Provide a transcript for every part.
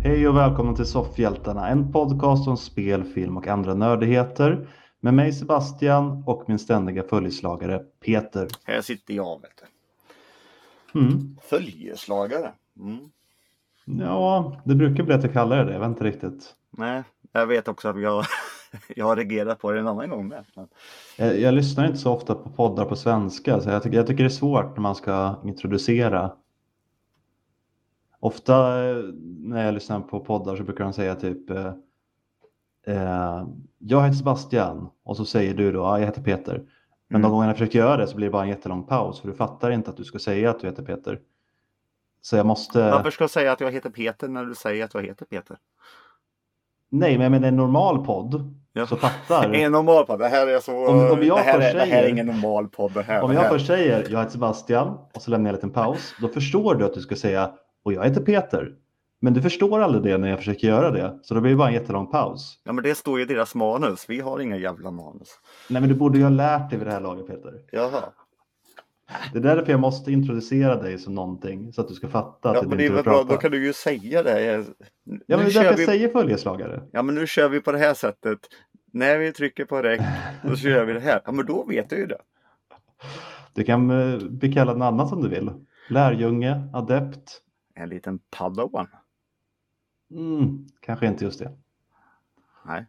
Hej och välkomna till Soffhjältarna, en podcast om spel, film och andra nördigheter. Med mig Sebastian och min ständiga följeslagare Peter. Här sitter jag, vet du. Mm. Följeslagare. Ja, det brukar bli att jag kallar det, jag vet inte riktigt. Nej, jag vet också att jag har reagerat på det en annan gång med. Men... Jag lyssnar inte så ofta på poddar på svenska, så jag tycker det är svårt när man ska introducera. Ofta när jag lyssnar på poddar så brukar de säga typ jag heter Sebastian och så säger du då, ja, jag heter Peter. Men de gånger jag försöker göra det så blir det bara en jättelång paus för du fattar inte att du ska säga att du heter Peter. Så jag måste... Varför ska jag säga att jag heter Peter när du säger att jag heter Peter? Nej, men en normal podd så fattar... En normal podd, det här är så... Om jag det här först är ingen normal podd. Om jag först säger jag heter Sebastian och så lämnar jag en liten paus, då förstår du att du ska säga och jag heter Peter. Men du förstår aldrig det när jag försöker göra det. Så då blir det bara en jättelång paus. Ja, men det står ju i deras manus. Vi har inga jävla manus. Nej, men du borde ju ha lärt dig vid det här laget, Peter. Jaha. Det är därför jag måste introducera dig som någonting så att du ska fatta att ja, men det är väl bra, då kan du ju säga det. Ja, men det är därför jag säger följeslagare. Ja, men nu kör vi på det här sättet. När vi trycker på räck, då kör vi det här. Ja, men då vet du ju det. Du kan bli kallad något annat som du vill. Lärjunge, adept. En liten padawan. Kanske inte just det. Nej.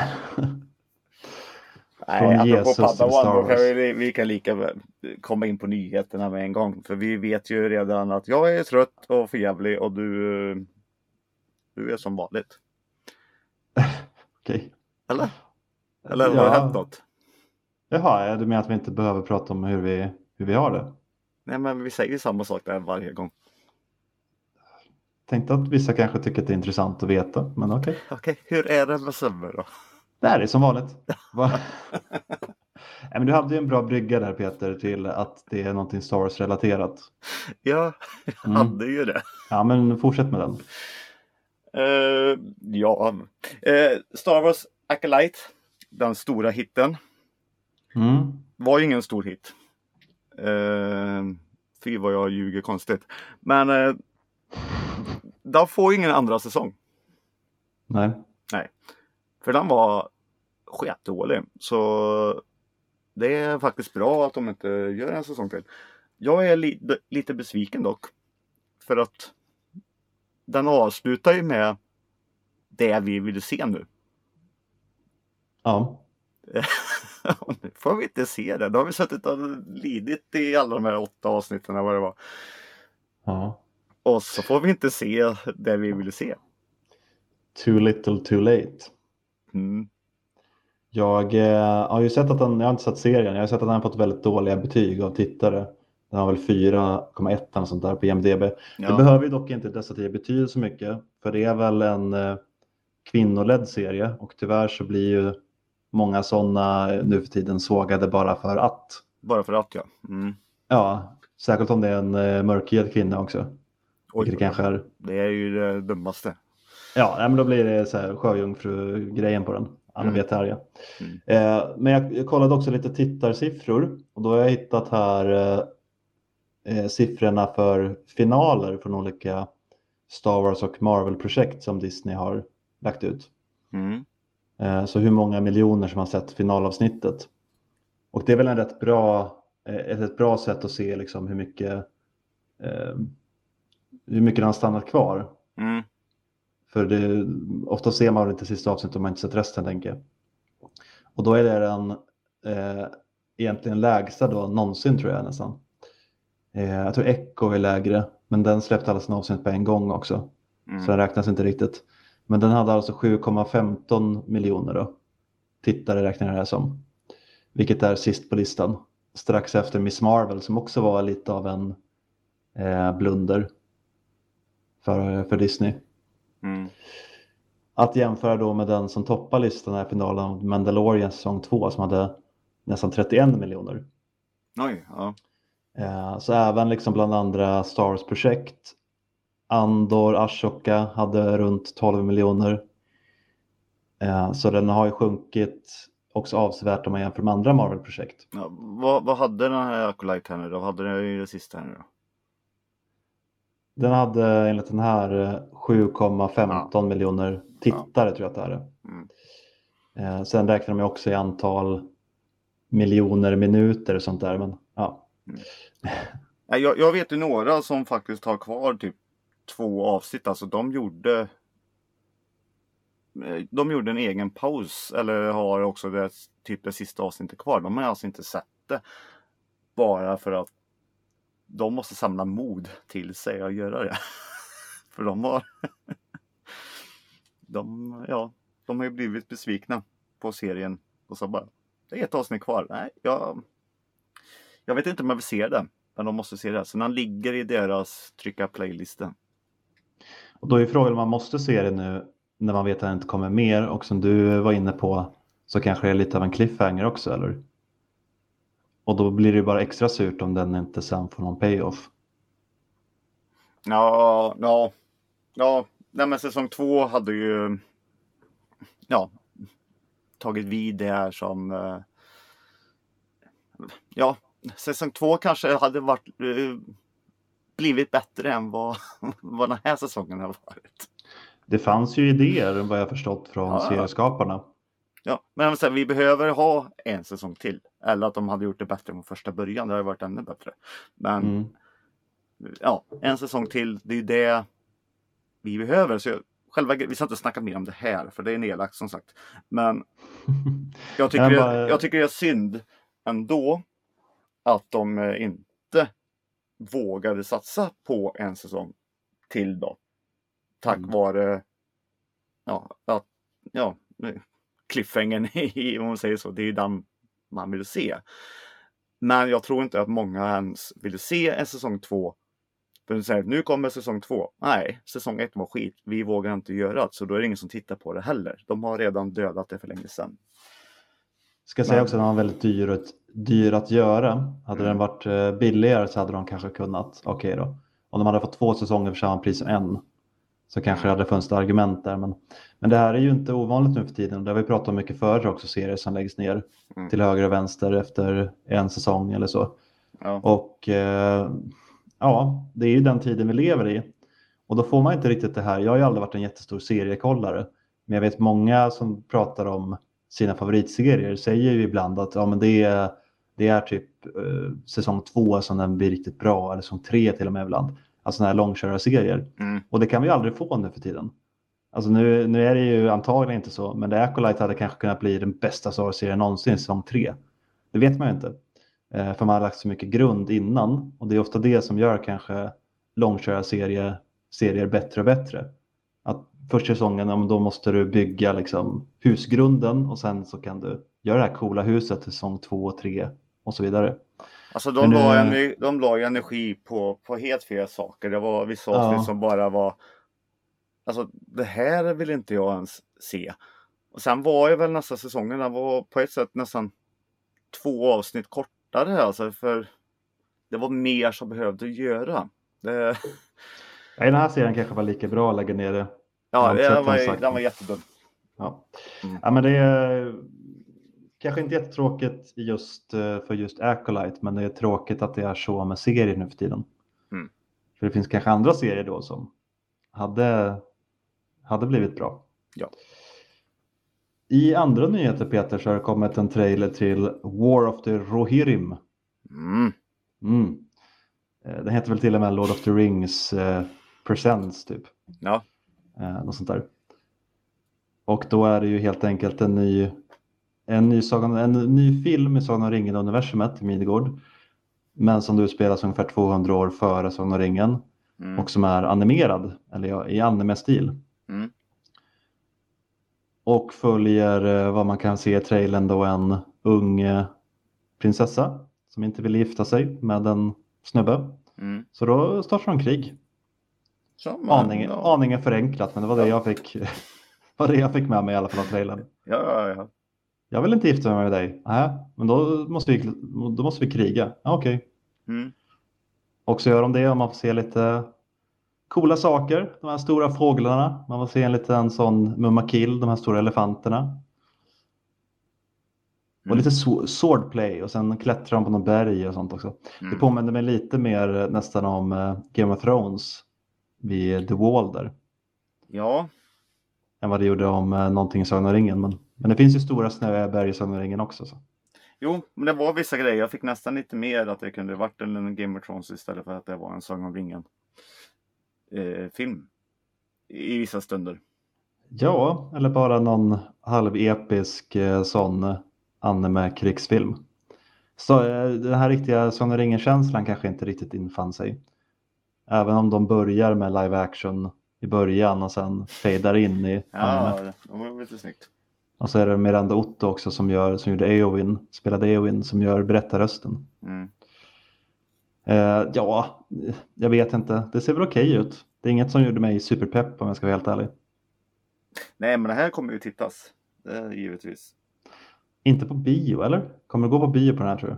Från Nej, Jesus apropå padawan, då kan vi kan lika komma in på nyheterna med en gång. För vi vet ju redan att jag är trött och förjävlig och du är som vanligt. Okej. Eller har det hänt något? Jaha, du menar att vi inte behöver prata om hur vi har det? Nej, men vi säger samma sak där varje gång. Tänkte att vissa kanske tycker att det är intressant att veta, men okej. Okej, hur är det med Sömmer då? Det här är som vanligt. Nej, men du hade ju en bra brygga där, Peter, till att det är någonting Star Wars-relaterat. Ja, jag hade ju det. Ja, men fortsätt med den. Star Wars Acolyte, den stora hitten, var ju ingen stor hit. Fy vad jag ljuger konstigt. Men den får ju ingen andra säsong. Nej. För den var skitdålig. Så det är faktiskt bra att de inte gör en säsong till. Jag är lite besviken dock. För att den avslutar ju med det vi vill se nu. Ja. Nu får vi inte se det. Då har vi suttit och lidit i alla de här 8 avsnitten vad det var. Ja. Och så får vi inte se det vi vill se. Too little too late. Jag har ju sett att jag har inte sett serien. Jag har sett att den har fått väldigt dåliga betyg av tittare. Den har väl 4,1 eller sånt där på IMDb. Ja. Det behöver ju dock inte dessa 10 betyda så mycket. För det är väl en kvinnoledd serie. Och tyvärr så blir ju många sådana nu för tiden sågade bara för att. Bara för att, ja. Ja, särskilt om det är en mörkhyad kvinna också. Oj, det kanske är... Det är ju det dummaste. Ja, men då blir det så här sjöjungfru-grejen på den. Alla vet här, ja. Men jag kollade också lite tittarsiffror. Och då har jag hittat här siffrorna för finaler från olika Star Wars och Marvel-projekt som Disney har lagt ut. Så hur många miljoner som har sett finalavsnittet. Och det är väl ett rätt bra sätt att se liksom hur mycket den har stannat kvar. För ofta ser man inte sista avsnittet om man inte sett resten, tänker jag. Och då är det den egentligen lägsta då någonsin, tror jag nästan. Jag tror Echo är lägre, men den släppte alla sina avsnitt på en gång också. Så den räknas inte riktigt. Men den hade alltså 7,15 miljoner då. Tittare räknar det här som. Vilket är sist på listan. Strax efter Miss Marvel, som också var lite av en blunder för Disney. Att jämföra då med den som toppar listan här i finalen av Mandalorian säsong 2 som hade nästan 31 miljoner. Oj, ja. Så även liksom bland andra Star Wars-projekt. Andor, Ashoka hade runt 12 miljoner. Så den har ju sjunkit också avsevärt om man jämför med andra Marvel-projekt. Ja, vad hade den här Acolyte här nu då? Vad hade den i det sista här nu då? Den hade enligt den här 7,15 miljoner tittare tror jag att det är. Mm. Sen räknar de också i antal miljoner minuter och sånt där. Men, ja. Jag vet ju några som faktiskt har kvar typ 2 avsnitt. Alltså de gjorde en egen paus. Eller har också det sista avsnittet kvar. De har alltså inte sett det. Bara för att de måste samla mod till sig att göra det. För de har de har ju blivit besvikna på serien. Och så bara, det är ett avsnitt kvar. Nej, jag vet inte om jag vill se det. Men de måste se det. Så den ligger i deras trycka playlisten. Och då är frågan om man måste se det nu när man vet att det inte kommer mer. Och som du var inne på så kanske det är lite av en cliffhanger också, eller? Och då blir det bara extra surt om den inte sen får någon payoff. Ja. Nej, men säsong 2 hade ju tagit vid det här som säsong 2 kanske hade blivit bättre än vad den här säsongen har varit. Det fanns ju idéer vad jag förstått från serieskaparna. Ja, men vi behöver ha en säsong till. Eller att de hade gjort det bättre från första början. Det har varit ännu bättre. Men en säsong till. Det är ju det vi behöver. Så vi ska inte snacka mer om det här. För det är nedlagt som sagt. Men jag tycker det är synd ändå att de inte vågade satsa på en säsong till då. Tack vare cliffhangern om man säger så. Det är ju den man vill se. Men jag tror inte att många ens vill se en säsong 2. För de säger, nu kommer säsong 2. Nej, säsong 1 var skit. Vi vågar inte göra det. Så då är det ingen som tittar på det heller. De har redan dödat det för länge sedan. Ska säga också att den var väldigt dyr att göra. Hade den varit billigare så hade de kanske kunnat. Okej då. Om de hade fått 2 säsonger för samma pris som en. Så kanske det hade funnits argument där. Men det här är ju inte ovanligt nu för tiden. Det har vi pratat om mycket förr också. Serier som läggs ner till höger och vänster efter en säsong eller så. Ja. Och det är ju den tiden vi lever i. Och då får man inte riktigt det här. Jag har ju aldrig varit en jättestor seriekollare. Men jag vet många som pratar om sina favoritserier säger ju ibland att men det är typ säsong 2 som den blir riktigt bra. Eller säsong 3 till och med ibland. Alltså sådana här långkörare-serier. Och det kan vi aldrig få nu för tiden. Alltså nu är det ju antagligen inte så. Men The Acolyte hade kanske kunnat bli den bästa serien någonsin i säsong 3. Det vet man ju inte. För man har lagt så mycket grund innan. Och det är ofta det som gör kanske långkörare-serier bättre och bättre. Att första säsongen, då måste du bygga liksom husgrunden. Och sen så kan du göra det här coola huset till säsong 2 och 3 och så vidare. Alltså de la ju energi på helt fel saker. Det var vissa avsnitt som bara var... Alltså det här vill inte jag ens se. Och sen var ju väl nästa säsongen, den var på ett sätt nästan 2 avsnitt kortare. Alltså för det var mer som behövde göra. Den här serien kanske var lika bra att lägga ner det. Ja, den var jättedum. Ja. Ja, men det är kanske inte jättetråkigt för just Acolyte, men det är tråkigt att det är så med serier nu för tiden. För det finns kanske andra serier då som hade blivit bra. Ja. I andra nyheter, Peter, så har det kommit en trailer till War of the Rohirrim. Den heter väl till och med Lord of the Rings Presents typ. Ja. Något sånt där. Och då är det ju helt enkelt en ny film i Sagan om ringen-universumet i Midgård. Men som du spelar ungefär 200 år före Sagan om ringen. Och som är animerad, eller i anime-stil. Och följer vad man kan se i trailern då en ung prinsessa som inte vill gifta sig med en snubbe. Så då startar de krig. Aningen förenklat, men det var det jag fick med mig i alla fall av trailern. Ja. Jag vill inte gifta mig med dig. Nej, men då måste vi kriga. Okej. Och så gör de det och man får se lite coola saker. De här stora fåglarna. Man får se en liten sån mummakill, de här stora elefanterna. Och lite swordplay och sen klättrar de på någon berg och sånt också. Det påminner mig lite mer nästan om Game of Thrones. vid The Wall där. Ja. Än vad det gjorde om någonting i Sagan om ringen. Men det finns ju stora snöiga berg i Sagan om ringen också. Så. Jo, men det var vissa grejer. Jag fick nästan lite mer att det kunde varit en Game of Thrones istället för att det var en Sagan om ringen film. I vissa stunder. Ja, eller bara någon halvepisk sån anime-krigsfilm. Så den här riktiga Sagan om ringen-känslan kanske inte riktigt infann sig. Även om de börjar med live action i början och sen fejdar in i anime. Ja, det var lite snyggt. Och så är det Miranda Otto också som gjorde Eowyn, spelade Eowyn, som gör berättarrösten. Mm. Ja, jag vet inte. Det ser väl okej ut. Det är inget som gjorde mig superpepp om jag ska vara helt ärlig. Nej, men det här kommer ju tittas. Givetvis. Inte på bio, eller? Kommer du gå på bio på den här, tror du?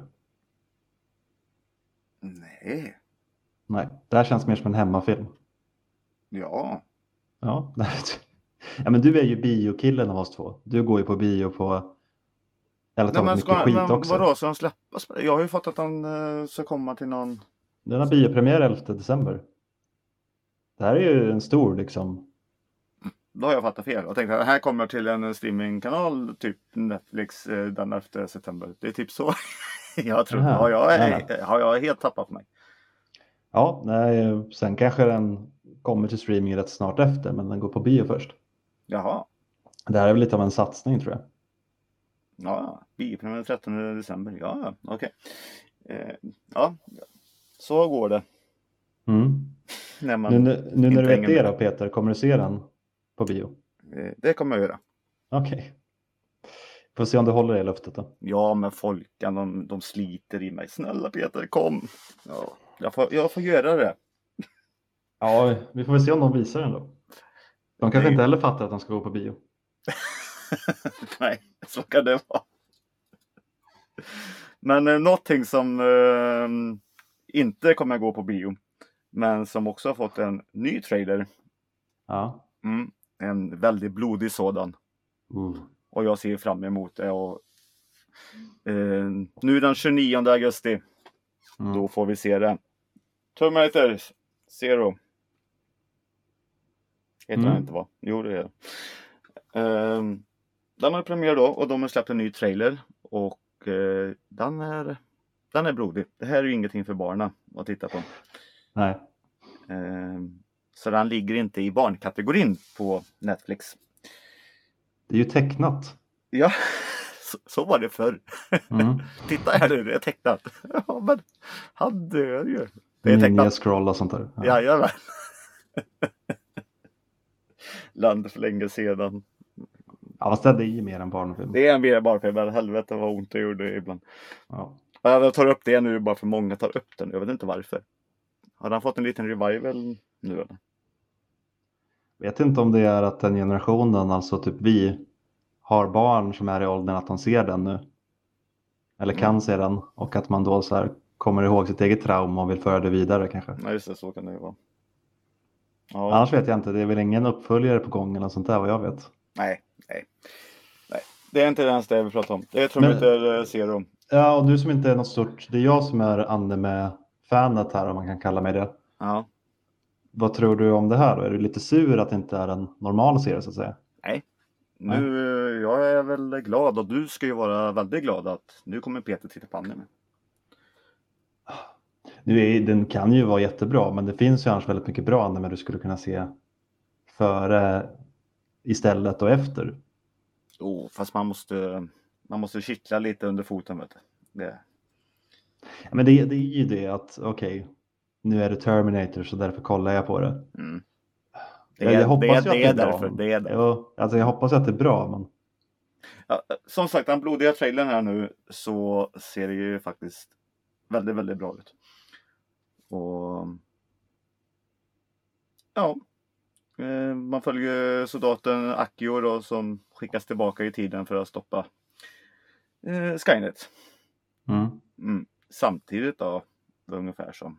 Nej. Nej, det här känns mer som en hemmafilm. Ja. Ja, ja, men du är ju biokillen av oss två. Du går ju på bio på mycket skit också. Vadå, så han släppas? Jag har ju fått att han ska komma till någon... Den har biopremiär 11 december. Det här är ju en stor liksom... Då har jag fattat fel. Jag tänkte att här kommer till en streamingkanal, typ Netflix, den 11 september. Det är typ så. Jag tror. Har jag helt tappat mig. Ja, nej, sen kanske den kommer till streaming rätt snart efter, men den går på bio först. Jaha. Det här är väl lite av en satsning, tror jag. Ja, biopremiär 13 december. Ja, okej. Ja, så går det. Mm. När man nu när du vet det då, Peter, kommer du se den på bio? Det kommer jag göra. Okej. Får se om du håller det i luftet då. Ja, men folkan, de sliter i mig. Snälla Peter, kom. Ja, jag får göra det. Ja, vi får väl se om de visar den då. De kanske inte heller fattar att de ska gå på bio. Nej, så kan det vara. Men någonting som inte kommer gå på bio, men som också har fått en ny trailer. Ja. En väldigt blodig sådan. Och jag ser fram emot det. Och, nu den 29 augusti. Då får vi se det. Terminator Zero. Heter den inte, va? Jo, det är det. Den har premiär då. Och de har släppt en ny trailer. Och den är blodig. Det här är ju ingenting för barnen att titta på. Nej. Så den ligger inte i barnkategorin på Netflix. Det är ju tecknat. Ja, så var det förr. Titta här nu, det är tecknat. Ja, men han dör ju. Det är tecknat. Scroll och sånt där. Ja. Jajamän. Land för länge sedan. Ja, fast det är ju mer en barnfilm. Det är en mer barnfilm, men helvete vad ont det gjorde ibland. Ja. Jag tar upp det nu bara för många tar upp den. Jag vet inte varför. Har han fått en liten revival nu eller? Vet inte om det är att den generationen, alltså typ vi, har barn som är i åldern att de ser den nu. Eller kan se den. Och att man då så här kommer ihåg sitt eget trauma och vill föra det vidare kanske. Nej, just det, så kan det ju vara. Ja. Annars vet jag inte, det är väl ingen uppföljare på gång eller sånt där vad jag vet. Nej. Det är inte ens det vi pratar om. Det tror jag inte Zero. Ja, och du som inte är något stort, det är jag som är anime-fanet här om man kan kalla mig det. Ja. Vad tror du om det här då? Är du lite sur att det inte är en normal serie så att säga? Nej. Jag är väl glad och du ska ju vara väldigt glad att nu kommer Peter titta på anime. Den kan ju vara jättebra, men det finns ju annars väldigt mycket bra anime du skulle kunna se före, istället och efter. Fast man måste kittla lite under foten, vet du. Ja, men det är ju det att okej, nu är det Terminator så därför kollar jag på det. Jag hoppas att det är därför. Alltså jag hoppas att det är bra. Men... Ja, som sagt, den blodiga trailern här nu så ser det ju faktiskt väldigt, väldigt bra ut. Och ja, man följer soldaten Akio då, som skickas tillbaka i tiden för att stoppa Skynet. Samtidigt då, ungefär som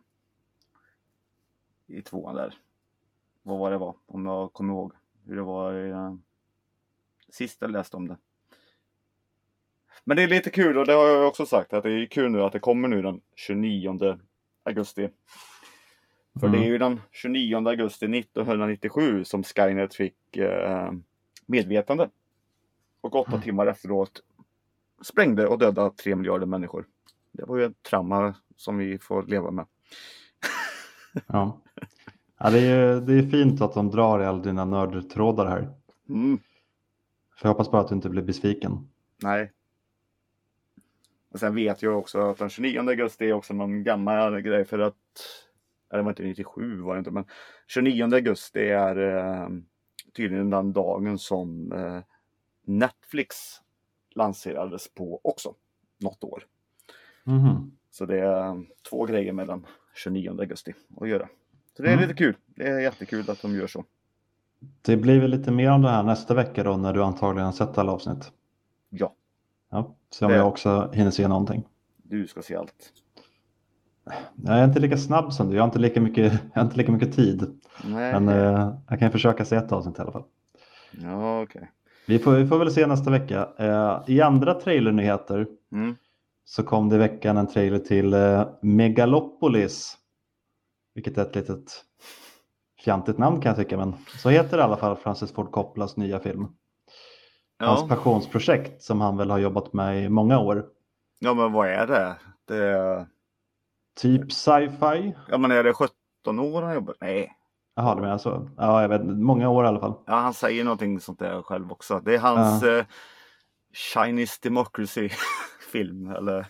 i tvåan där. Vad var det var, om jag kommer ihåg hur det var sist jag läste om det. Men det är lite kul, och det har jag också sagt, att det är kul nu att det kommer nu den 29 augusti. För det är ju den 29 augusti 1997 som Skynet fick medvetande. Och 8 timmar efteråt sprängde och dödade 3 miljarder människor. Det var ju ett trauma som vi får leva med. Ja, det är fint att de drar i alla dina nördtrådar här. För jag hoppas bara att du inte blir besviken. Nej. Och sen vet jag också att den 29 augusti är också någon gammal grej för att... Det var inte 97 var det inte, men 29 augusti är tydligen den dagen som Netflix lanserades på också. Något år. Så det är 2 grejer med den 29 augusti att göra. Så det är lite kul. Det är jättekul att de gör så. Det blir väl lite mer om det här nästa vecka då när du antagligen har sett alla avsnitt. Ja. Så om jag också hinner se någonting. Du ska se allt. Jag är inte lika snabb som du. Jag har inte lika mycket tid. Nej. Men jag kan försöka se ett avsnitt i alla fall. Ja, okej. Vi får väl se nästa vecka. I andra trailernyheter så kom det i veckan en trailer till Megalopolis. Vilket är ett litet fjantigt namn kan jag tycka. Men så heter det i alla fall Francis Ford Coppolas nya film. Hans passionsprojekt som han väl har jobbat med i många år. Ja, men vad är det? Det är... Typ sci-fi. Ja, men är det 17 år han jobbar? Nej. Jaha, det menar så. Ja, jag vet. Många år i alla fall. Ja, han säger någonting sånt där själv också. Det är hans Chinese Democracy-film, eller?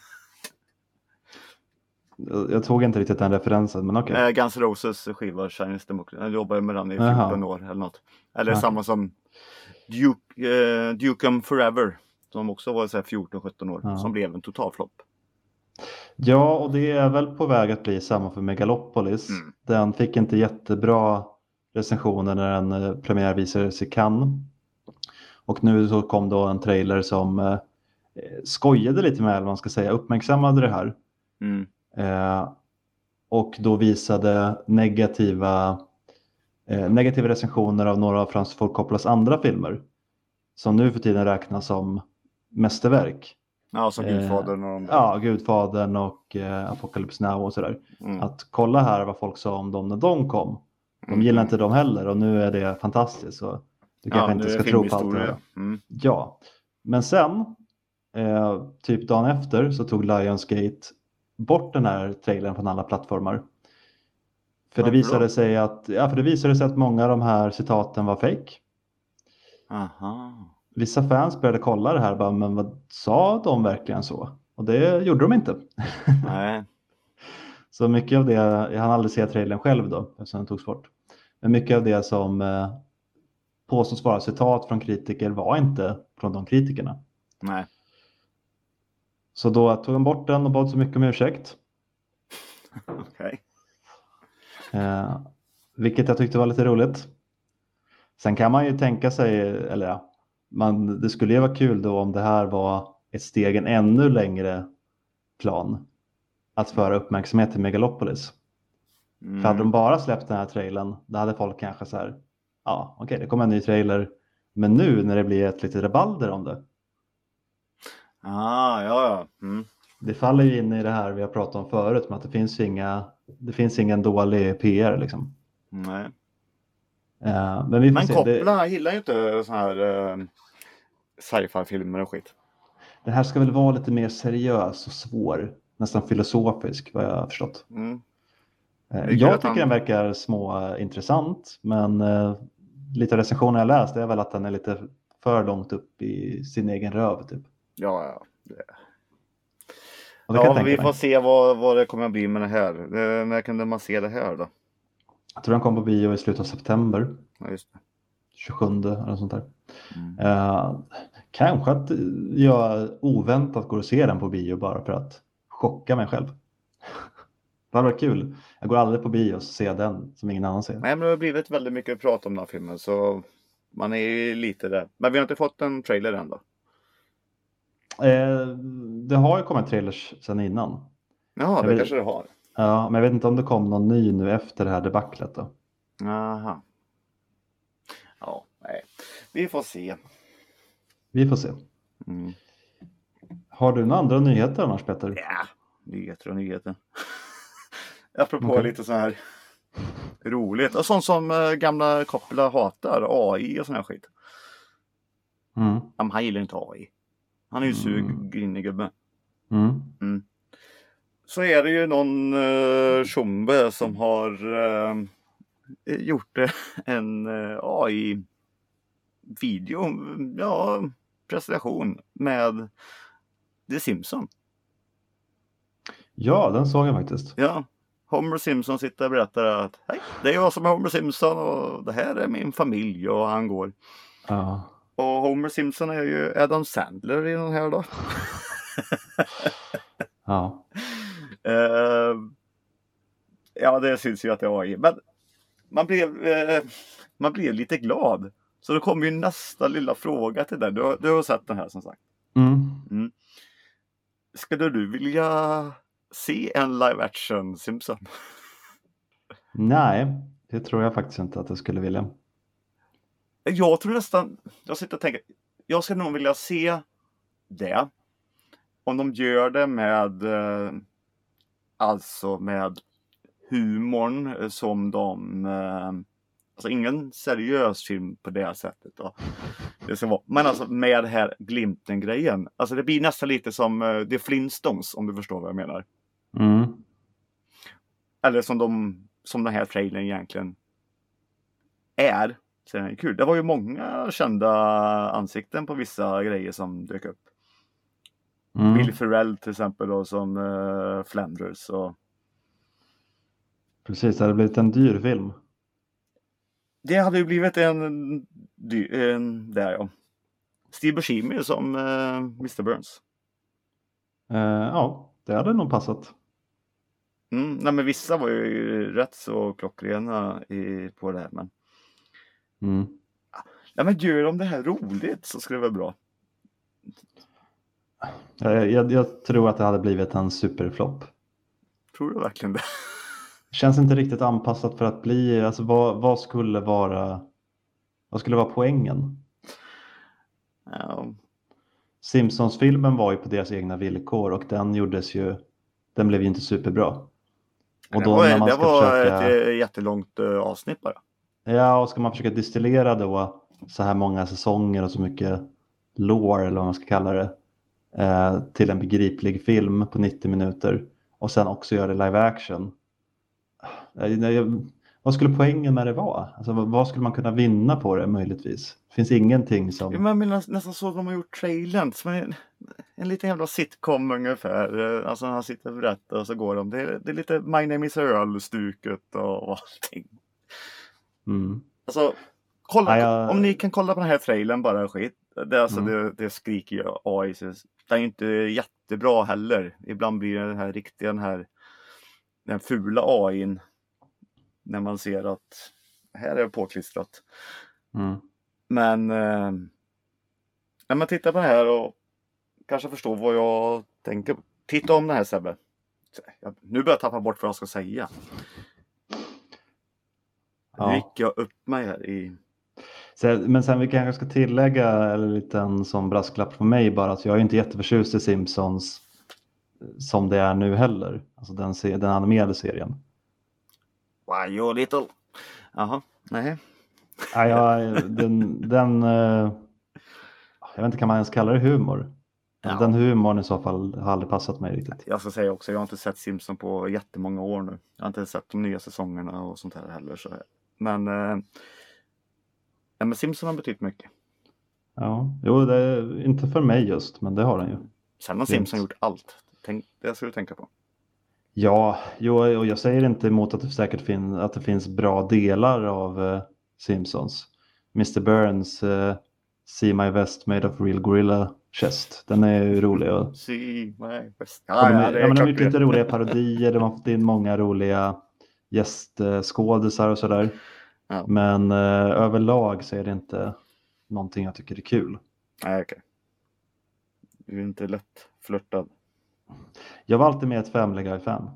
Jag tog inte riktigt den referensen, men okej. Guns N' Roses skiva Chinese Democracy. Han jobbar med den i 14 år eller något. Eller samma som Duke Forever. Som också var 14-17 år. Som blev en totalflopp. Ja, och det är väl på väg att bli samma för Megalopolis. Den fick inte jättebra recensioner när den premiärvisades i Cannes. Och nu så kom då en trailer som skojade lite med, eller man ska säga, uppmärksammade det här. Och då visade negativa recensioner av några av Francis Ford Coppolas andra filmer. Som nu för tiden räknas som mästerverk. Ja, som Gudfadern och Gudfadern och Apocalypse Now och sådär. Att kolla här vad folk sa om dem när de kom. De gillar inte dem heller och nu är det fantastiskt. Så du kanske inte ska tro på allt det. Ja, men sen typ dagen efter så tog Lionsgate bort den här trailern från alla plattformar. För det visade sig att många av de här citaten var fake. Vissa fans började kolla det här bara, men vad sa de verkligen så? Och det gjorde de inte. Nej. Så mycket av det, jag hann aldrig se trailern själv då, eftersom den togs bort. Men mycket av det som påstås vara citat från kritiker var inte från de kritikerna. Nej. Så då tog de bort den och bad så mycket om ursäkt. Okej. Vilket jag tyckte var lite roligt. Sen kan man ju tänka sig, eller ja, det skulle ju vara kul då om det här var ett steg en ännu längre plan. Att föra uppmärksamhet till Megalopolis. För hade de bara släppt den här trailern, då hade folk kanske så här, okej, det kommer en ny trailer. Men nu när det blir ett litet rabalder om det. Det faller ju in i det här vi har pratat om förut, med att det finns ingen dålig PR liksom. Nej. Men Coppola gillar ju inte så här sci-fi-filmer och skit. Det här ska väl vara lite mer seriös och svår, nästan filosofisk, vad jag har förstått. Jag tycker den verkar intressant, men lite av recensioner jag läst är väl att den är lite för långt upp i sin egen röv typ. Ja. Vi får se vad det kommer att bli med det här. När kunde man se det här då? Jag tror den kom på bio i slutet av september. Ja, just det. 27 eller sånt där. Kanske att jag oväntat går och ser den på bio bara för att chocka mig själv. Det var kul. Jag går aldrig på bio och ser den som ingen annan ser. Nej, men det har blivit väldigt mycket prat om den här filmen, så man är ju lite där. Men vi har inte fått en trailer än då? Det har ju kommit trailers sedan innan. Ja, det kanske det har. Ja, men jag vet inte om det kom någon ny nu efter det här debaclet då. Aha. Ja, nej. Vi får se. Har du några andra nyheter annars, Peter? Ja, nyheter. Apropå lite så här Roligt. Och sånt som gamla Coppola hatar. AI och sån här skit. Han gillar inte AI. Han är ju sug-grinig gubbe. Så är det ju någon tjombe som har gjort en AI-video, presentation med The Simpsons. Ja, den såg jag faktiskt. Ja, Homer Simpson sitter och berättar att hej, det är jag som är Homer Simpson och det här är min familj och han går. Ja. Och Homer Simpson är ju Adam Sandler i den här då. Ja. Ja, det syns ju att det är AI. Men man blev lite glad. Så då kommer ju nästa lilla fråga till dig. Du har sett den här som sagt. Skulle du vilja se en live action Simpson? Nej, det tror jag faktiskt inte att jag skulle vilja. Jag tror nästan, jag sitter och tänker, jag skulle nog vilja se det. Om de gör det med, alltså med humorn som alltså ingen seriös film på det sättet då. Det ska vara, men alltså med det här glimten-grejen. Alltså det blir nästan lite som The Flintstones, om du förstår vad jag menar. Eller som den här trailern egentligen är. Så den är kul. Det var ju många kända ansikten på vissa grejer som dök upp. Will Ferrell till exempel då, som Flanders och... Precis, det hade blivit en dyr film. Det hade ju blivit en där ja. Steve Buscemi som Mr. Burns. Ja, det hade nog passat. Nej, men vissa var ju rätt så klockrena på det här. Men... Ja, men gör de det här roligt så skulle det vara bra. Jag tror att det hade blivit en superflopp. Tror du verkligen det? Känns inte riktigt anpassat för att bli, alltså vad skulle vara poängen? Ja. Simpsons-filmen var ju på deras egna villkor och den blev ju inte superbra. Och då det var ett jättelångt avsnitt bara. Ja, och ska man försöka distillera då så här många säsonger och så mycket lore eller vad man ska kalla det till en begriplig film på 90 minuter och sen också göra det live action. Vad skulle poängen med det vara? Alltså, vad skulle man kunna vinna på det möjligtvis? Det finns ingenting som... Ja, men nästan så de har gjort trailern. Som en liten jävla sitcom ungefär. Alltså han sitter och berättar och så går de. Det är lite My Name is Earl-stuket och allting. Alltså, kolla, om ni kan kolla på den här trailern bara skit. Det skriker ju AI. Det är inte jättebra heller. Ibland blir det här riktiga den fula AI:n när man ser att här är det påklistrat. Men när man tittar på det här och kanske förstår vad jag tänker. Titta om det här Sebbe. Nu börjar jag tappa bort vad jag ska säga. Nu gick jag upp mig här i... Men sen vi kanske ska tillägga en liten som brasklapp för mig bara att jag är inte jätteförtjust i Simpsons som det är nu heller. Alltså den animerade serien. Why you little? Jaha, nej. Ja, jag vet inte, kan man ens kalla det humor? Alltså, den humorn i så fall har aldrig passat mig riktigt. Jag ska säga också, jag har inte sett Simpsons på jättemånga år nu. Jag har inte sett de nya säsongerna och sånt här heller. Men Simpsons har betytt mycket. Ja, det är inte för mig just, men det har den ju. Sen har Simpsons gjort allt. Det ska du tänka på. Ja, och jag säger inte emot att det säkert att det finns bra delar av Simpsons. Mr. Burns, See My Vest Made of Real Gorilla Chest. Den är ju rolig. See My Vest. De har gjort lite roliga parodier. De har fått in många roliga gästskådisar och sådär. Ja. Men överlag så är det inte någonting jag tycker är kul. Nej, okej. Du är inte lätt flörtad. Jag var alltid med ett Family Guy-fan.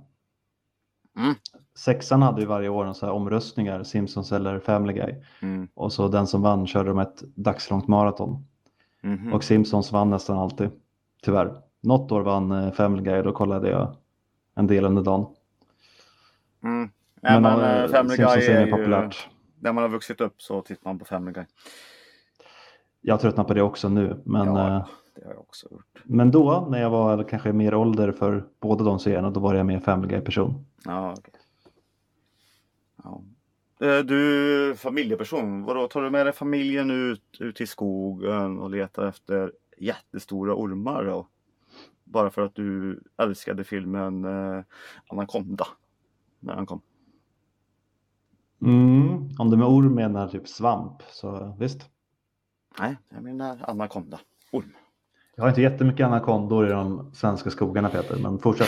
Sexan hade ju varje år en så här omröstningar, Simpsons eller Family Guy. Och så den som vann körde de ett dagslångt maraton. Och Simpsons vann nästan alltid, tyvärr. Något år vann Family Guy, då kollade jag en del under dagen. Nej, men Family Guy är ju populärt. När man har vuxit upp så tittar man på Family Guy. Jag tröttnar på det också nu. Men, ja, det har jag också gjort. Men då, när jag var kanske mer ålder för båda de serierna, då var jag mer Family Guy-person. Ja, okej. Ja. Du, familjeperson, vadå, tar du med dig familjen ut i skogen och letar efter jättestora ormar då? Bara för att du älskade filmen Anaconda när den kom? Om du med orm menar typ svamp, så visst. Nej, jag menar Anaconda, orm. Jag har inte jättemycket anakondor i de svenska skogarna, Peter, men fortsätt.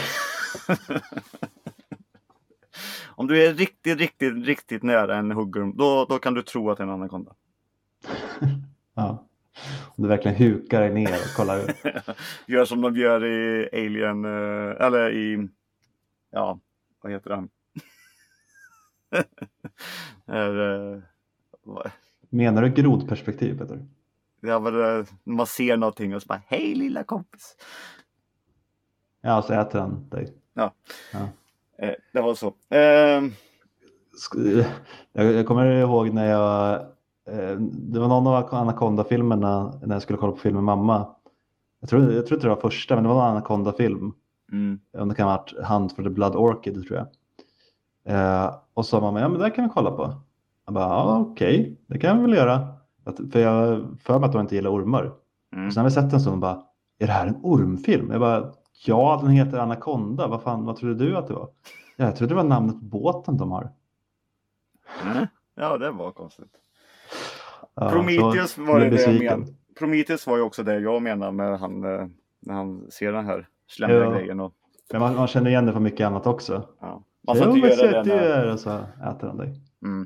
Om du är riktigt nära en huggorm, då kan du tro att det är en anakonda. Ja. Om du verkligen hukar dig ner och kollar ut. Gör som de gör i Alien, eller i, ja, vad heter den? Menar du grodperspektiv, Peter? Ja, men man ser någonting och så bara, hej lilla kompis. Ja, så äter han dig. Ja. Det var så. Jag kommer ihåg när det var någon av Anaconda-filmerna när jag skulle kolla på film med mamma. Jag tror inte det var första, men det var en Anaconda-film. Om det kan ha varit Hunt for the Blood Orchid, tror jag. Och så sa mamma, ja men det kan vi kolla på. Jag bara, ja okej, det kan vi väl göra. För jag för mig att de inte gillar ormar. Och sen har vi sett en stund och bara, är det här en ormfilm? Jag bara, ja den heter Anaconda, vad trodde du att det var? Ja, jag trodde det var namnet på båten de har. Ja, det var konstigt. Ja, Prometheus var det jag menade. Prometheus var ju också det jag menar när han ser den här slämmiga grejen. Och... Men man känner igen det för mycket annat också. Ja. Man får inte göra det och så äter han dig.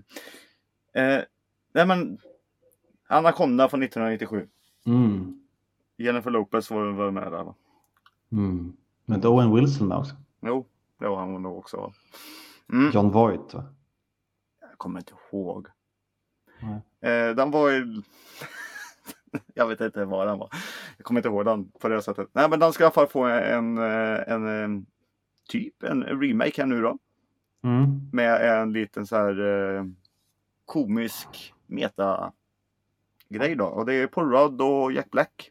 Nej men Anaconda från 1997. Jennifer Lopez var med där, va? Men Owen Wilson också. Jo, det var han nog också. John Voight, va? Jag kommer inte ihåg. Den var ju... jag vet inte vad den var. Jag kommer inte ihåg den på det sättet. Nej, men den ska i alla fall få en remake här nu då. Med en liten så här komisk meta-grej då. Och det är Paul Rudd och Jack Black.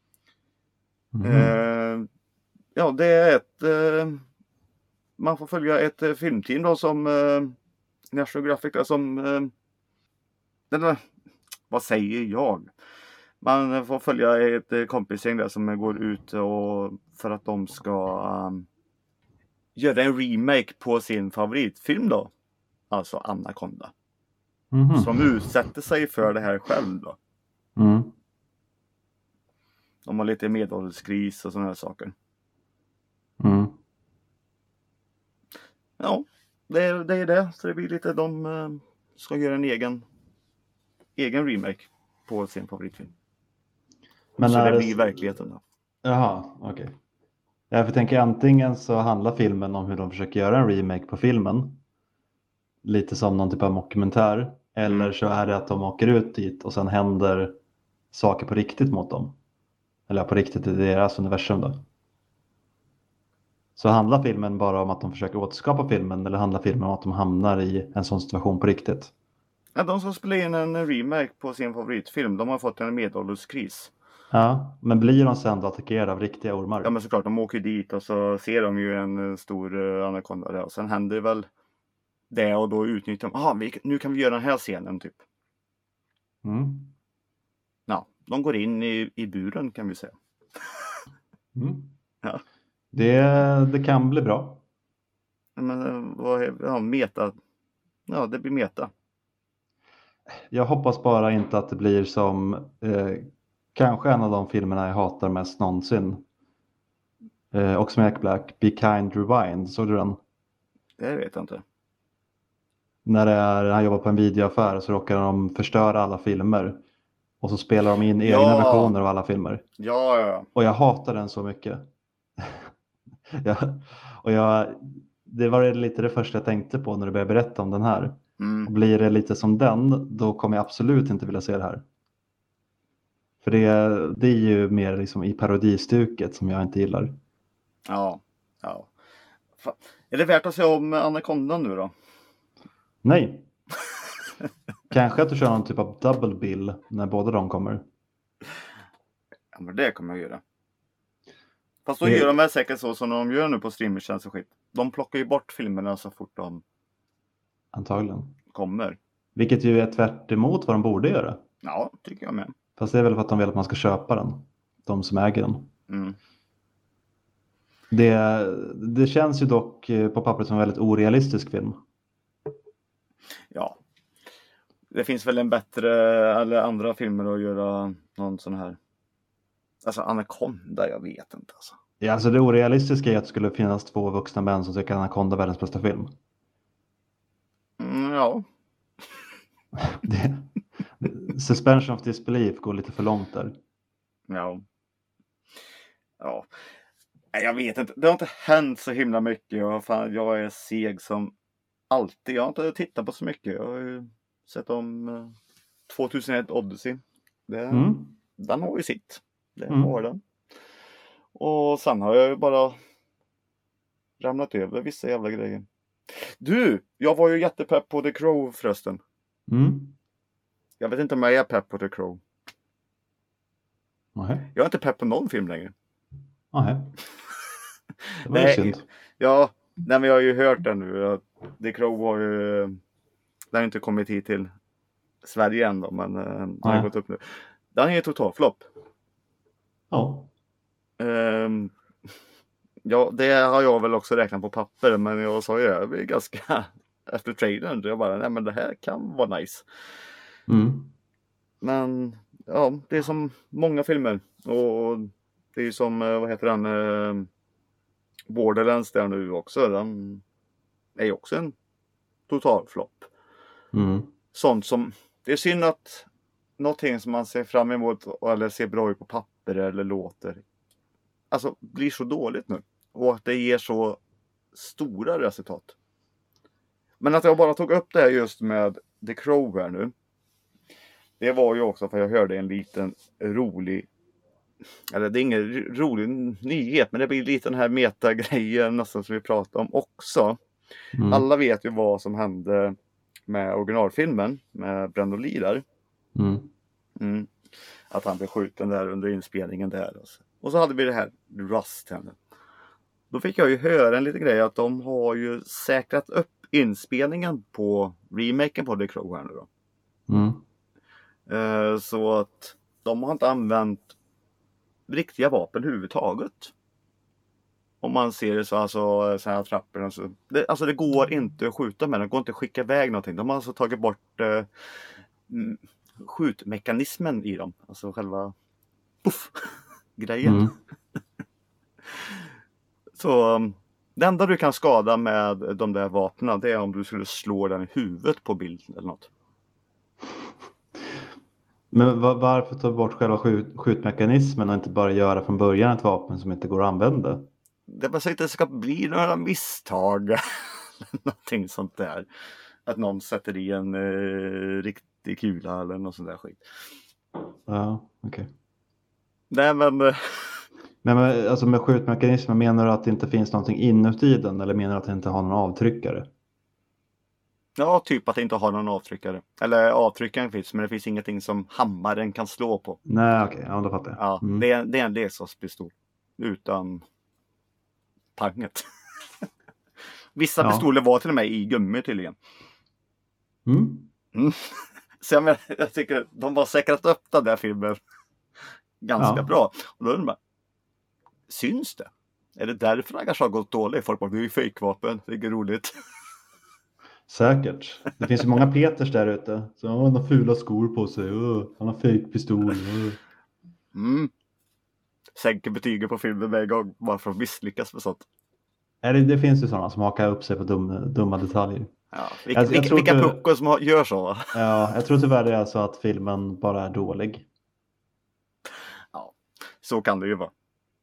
Ja, det är man får följa ett filmteam då som National Graphic där, som vad säger jag? Man får följa ett kompisgäng där som går ut och för att de ska göra en remake på sin favoritfilm då. Alltså Anaconda. Som utsätter sig för det här själv då. De har lite medålderskris och sådana här saker. Ja, det är det. Så det blir lite, de ska göra en egen remake på sin favoritfilm. Men så det blir verkligheten då. Jaha, okej. Jag tänker antingen så handlar filmen om hur de försöker göra en remake på filmen. Lite som någon typ av dokumentär. Eller så är det att de åker ut dit och sen händer saker på riktigt mot dem. Eller på riktigt i deras universum då. Så handlar filmen bara om att de försöker återskapa filmen, eller handlar filmen om att de hamnar i en sån situation på riktigt? Ja, de som spelar in en remake på sin favoritfilm, de har fått en medålderskris. Ja, men blir de sen då attackerade av riktiga ormar? Ja, men såklart, de åker dit och så ser de ju en stor anakonda där. Och sen händer väl det och då utnyttjar de, nu kan vi göra den här scenen typ. Ja, de går in i buren kan vi säga. Ja. Det kan bli bra. Men meta. Ja, det blir meta. Jag hoppas bara inte att det blir som kanske en av de filmerna jag hatar mest någonsin. Också med Jack Black, Be Kind Rewind, såg du den? Det vet jag inte. När han jobbar på en videoaffär så råkar de förstöra alla filmer. Och så spelar de in egna versioner av alla filmer. Ja. Och jag hatar den så mycket. Det var lite det första jag tänkte på när du började berätta om den här. Och blir det lite som den, då kommer jag absolut inte vilja se det här. För det är ju mer liksom i parodistuket som jag inte gillar. Ja. Är det värt att se om Anaconda nu då? Nej. Kanske att du kör någon typ av double bill när båda de kommer. Ja, men det kommer jag göra. Fast då gör de väl säkert så som de gör nu på streamingtjänst och skit. De plockar ju bort filmerna så fort de antagligen kommer. Vilket ju är tvärt emot vad de borde göra. Ja, tycker jag med. Fast det är väl för att de vill att man ska köpa den. De som äger den. Mm. Det känns ju dock på pappret som en väldigt orealistisk film. Ja. Det finns väl en bättre eller andra filmer att göra någon sån här. Alltså Anaconda, jag vet inte alltså. Ja, alltså det orealistiska är att det skulle finnas 2 vuxna män som tycker Anaconda är världens bästa film. Ja. Suspension of disbelief går lite för långt där. Ja. Ja. Jag vet inte. Det har inte hänt så himla mycket. Jag är seg som alltid. Jag har inte tittat på så mycket. Jag har ju sett om 2001 Odyssey. Den har ju sitt. Det har den. Och sen har jag ju bara ramlat över vissa jävla grejer. Du, jag var ju jättepepp på The Crow förresten. Jag vet inte om jag är pepp på The Crow. Nej. Jag är inte pepp på någon film längre. Nej. Det var ju synd. Ja, nej, men jag har ju hört den nu. The Crow har ju... Den har inte kommit hit till Sverige än då, men den har gått upp nu. Den är ju totalflopp. Ja. Ja, det har jag väl också räknat på papper, men jag sa ju det är ganska efter trailern. Jag bara, nej men det här kan vara nice. Men ja, det är som många filmer. Och det är ju som, vad heter den? Borderlands där nu också. Den är ju också en totalflopp. Sånt som, det är synd att någonting som man ser fram emot eller ser bra ut på papper eller låter alltså blir så dåligt nu. Och att det ger så stora resultat. Men att jag bara tog upp det här just med The Crow här nu. Det var ju också för jag hörde en liten rolig, eller det är ingen rolig nyhet, men det blir lite den här metagrejen nästan som vi pratade om också. Alla vet ju vad som hände med originalfilmen med Brandon Lee där. Att han blev skjuten där under inspelningen där. Och så hade vi det här Rust henne. Då fick jag ju höra en liten grej att de har ju säkrat upp inspelningen på remaken på The Crow här nu då. Så att de har inte använt riktiga vapen överhuvudtaget. Om man ser det så, alltså så här trappor. Alltså det går inte att skjuta med, det går inte att skicka iväg någonting. De har alltså tagit bort skjutmekanismen i dem. Alltså själva grejen. Så det enda du kan skada med de där vapnen, det är om du skulle slå den i huvudet på bild eller något. Men varför ta bort själva skjutmekanismen och inte bara göra från början ett vapen som inte går att använda? Det bara så att det ska bli några misstag. Någonting sånt där. Att någon sätter i en riktig kula eller något sånt där skit. Ja, okej. Nej men... Men alltså med skjutmekanismen, menar du att det inte finns någonting inuti den eller menar du att det inte har någon avtryckare? Ja, typ att det inte har någon avtryckare. Eller avtryckaren finns, men det finns ingenting som hammaren kan slå på. Nej, okej. Ja, då fattar jag. Ja, det är en leksakspistol. Utan panget. Vissa pistoler var till och med i gummi tydligen. Så jag tycker de har säkrat upp den där filmen ganska bra. Och då undrar man, syns det? Är det därför det kanske har gått dåligt? Folk bara, det är ju fejkvapen, det är roligt. Säkert. Det finns ju många Peters där ute. Så han har fula skor på sig. Han har fejkpistol. Sänker betygen på filmen med en gång bara för att misslyckas med sånt. Det finns ju sådana som hakar upp sig på dumma detaljer. Ja, vilka puckor som gör så? Ja, jag tror tyvärr det är så att filmen bara är dålig. Ja, så kan det ju vara.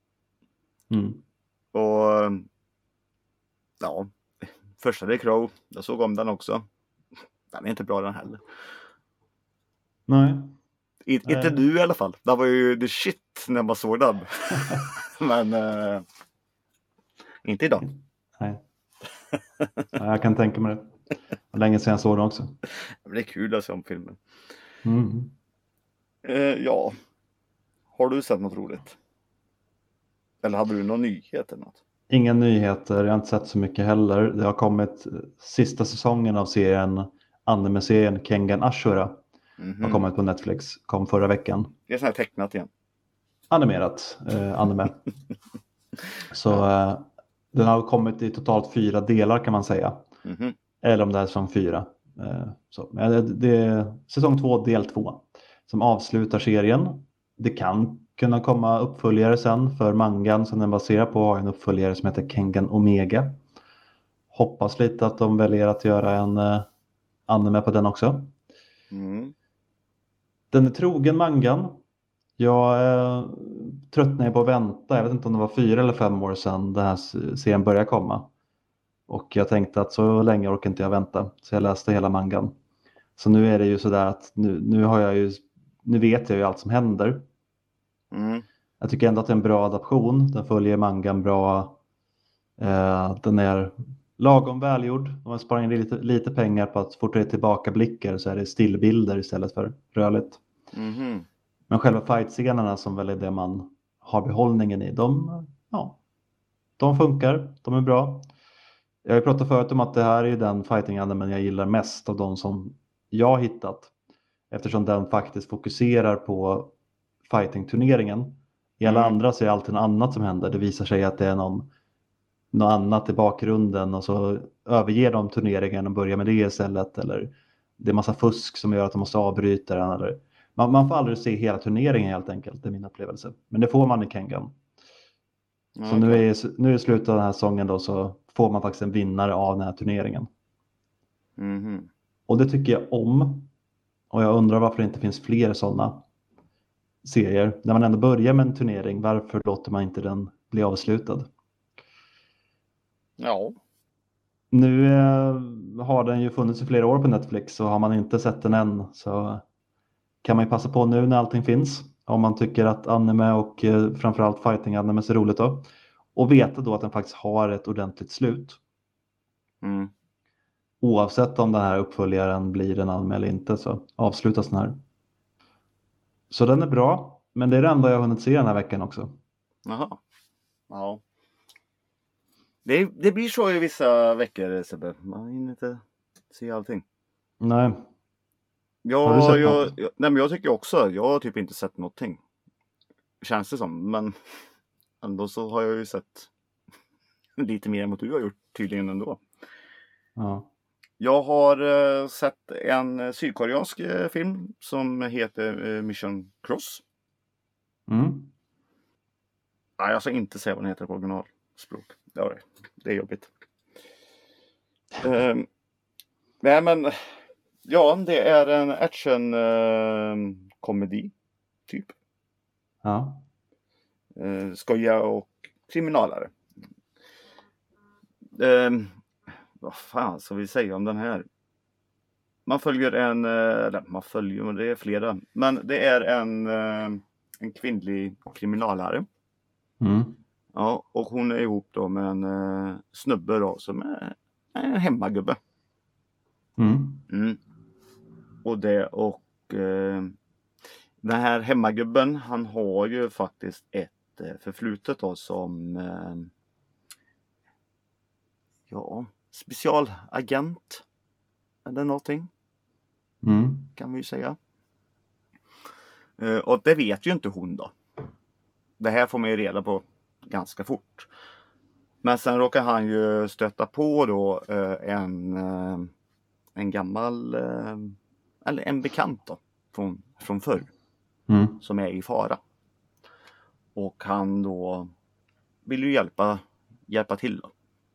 Och ja, första The Crow, jag såg om den också. Den är inte bra den heller. Nej. Inte du i alla fall. Det var ju the shit när man såg den. Men inte idag. Nej. Jag kan tänka mig det. Och länge sedan jag såg den också. Det är kul att se om filmen. Mm. Ja. Har du sett något roligt? Eller hade du någon nyhet eller något? Inga nyheter, jag har inte sett så mycket heller. Det har kommit sista säsongen av anime-serien Kengan Ashura. Har kommit på Netflix, kom förra veckan. Det är sån här tecknat igen. Animerat, anime. Så den har kommit i totalt 4 delar kan man säga. Eller om det är säsong 4. Det är säsong 2, del 2. Som avslutar serien. Det kan kunna komma uppföljare sen, för mangan som den baserar på har en uppföljare som heter Kengan Omega. Hoppas lite att de väljer att göra en anime på den också. Den är trogen mangan. Jag tröttnade på att vänta. Jag vet inte om det var 4 eller 5 år sedan den här serien började komma. Och jag tänkte att så länge orkar inte jag vänta. Så jag läste hela mangan. Så nu är det ju sådär att nu vet jag ju allt som händer. Jag tycker ändå att det är en bra adaption. Den följer mangan bra. Den är lagom välgjord. De har sparat in lite pengar på att fortare tillbaka blickar så är det stillbilder istället för rörligt. Men själva fight-scenerna som väl är det man har behållningen i, de funkar. De är bra. Jag har ju pratat förut om att det här är den fighting-animen jag gillar mest av de som jag har hittat. Eftersom den faktiskt fokuserar på fighting-turneringen. I alla andra så är det alltid något annat som händer. Det visar sig att det är något annat i bakgrunden och så överger de turneringen och börjar med det istället. Eller det är massa fusk som gör att de måste avbryta den. Eller man får aldrig se hela turneringen helt enkelt, det är min upplevelse. Men det får man i Kengan. Så nu i slutet av den här säsongen då så får man faktiskt en vinnare av den här turneringen. Och det tycker jag om. Och jag undrar varför det inte finns fler sådana serier. När man ändå börjar med en turnering, varför låter man inte den bli avslutad? Ja. Nu har den ju funnits i flera år på Netflix, så har man inte sett den än så kan man ju passa på nu när allting finns. Om man tycker att anime och framförallt fighting anime är roligt då. Och veta då att den faktiskt har ett ordentligt slut. Oavsett om den här uppföljaren blir en anime eller inte så avslutas den här. Så den är bra, men det är det enda jag har hunnit se den här veckan också. Jaha. Ja. Det blir så i vissa veckor, Sebbe. Man hinner inte se allting. Nej. Har du sett något? Nej, men jag tycker också. Jag har typ inte sett någonting. Känns det som. Men ändå så har jag ju sett lite mer än vad du har gjort tydligen ändå. Ja. Jag har sett en sydkoreansk film som heter Mission Cross. Nej, jag ska inte säga vad den heter på originalspråk. Det är jobbigt. Nej, men ja, det är en action-komedi typ. Ja. Skoja och kriminalare. Vad fan ska vi säga om den här? Man följer men det är flera. Men det är en kvinnlig kriminalare. Ja, och hon är ihop då med en snubbe då som är en hemmagubbe. Och den här hemmagubben, han har ju faktiskt ett förflutet då som specialagent eller någonting. Kan vi ju säga. Och det vet ju inte hon då. Det här får man ju reda på ganska fort. Men sen råkar han ju stöta på då en gammal eller en bekant då från förr som är i fara. Och han då vill ju hjälpa till då.